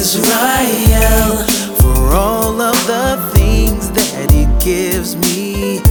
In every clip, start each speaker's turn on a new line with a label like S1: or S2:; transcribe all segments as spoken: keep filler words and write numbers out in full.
S1: Israel, for all of the things that He gives me.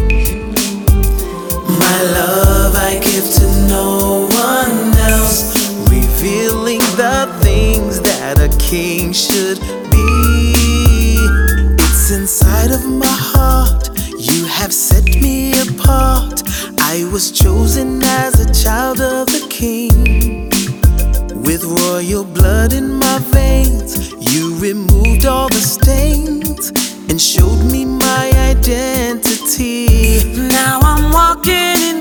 S1: My love I give to no one else, revealing the things that a king should be. It's inside of my heart, you have set me apart. I was chosen as a child of the King. With royal blood in my veins, you removed all the stains and showed me my identity.
S2: Now I'm walking in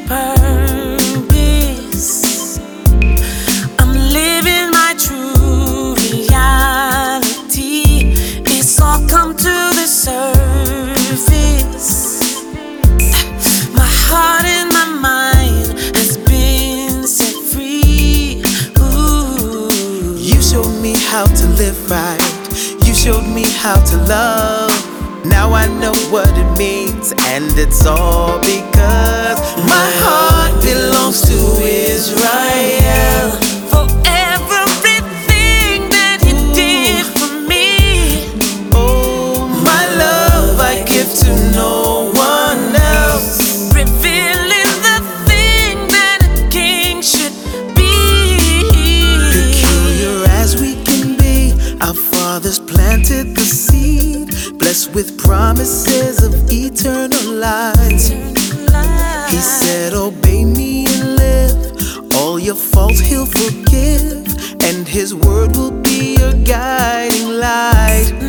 S2: purpose, I'm living my true reality. It's all come to the surface. My heart and my mind has been set free. Ooh.
S1: You showed me how to live right, you showed me how to love. Now I know what it means, and it's all because my heart belongs to Israel.
S2: For everything that He did for me,
S1: Oh, my love I give to no one else,
S2: revealing the thing that a king should be.
S1: peculiar as we can be, our fathers planted the seed, blessed with promises of eternal life. He said, obey me and live, all your faults He'll forgive, and His word will be your guiding light.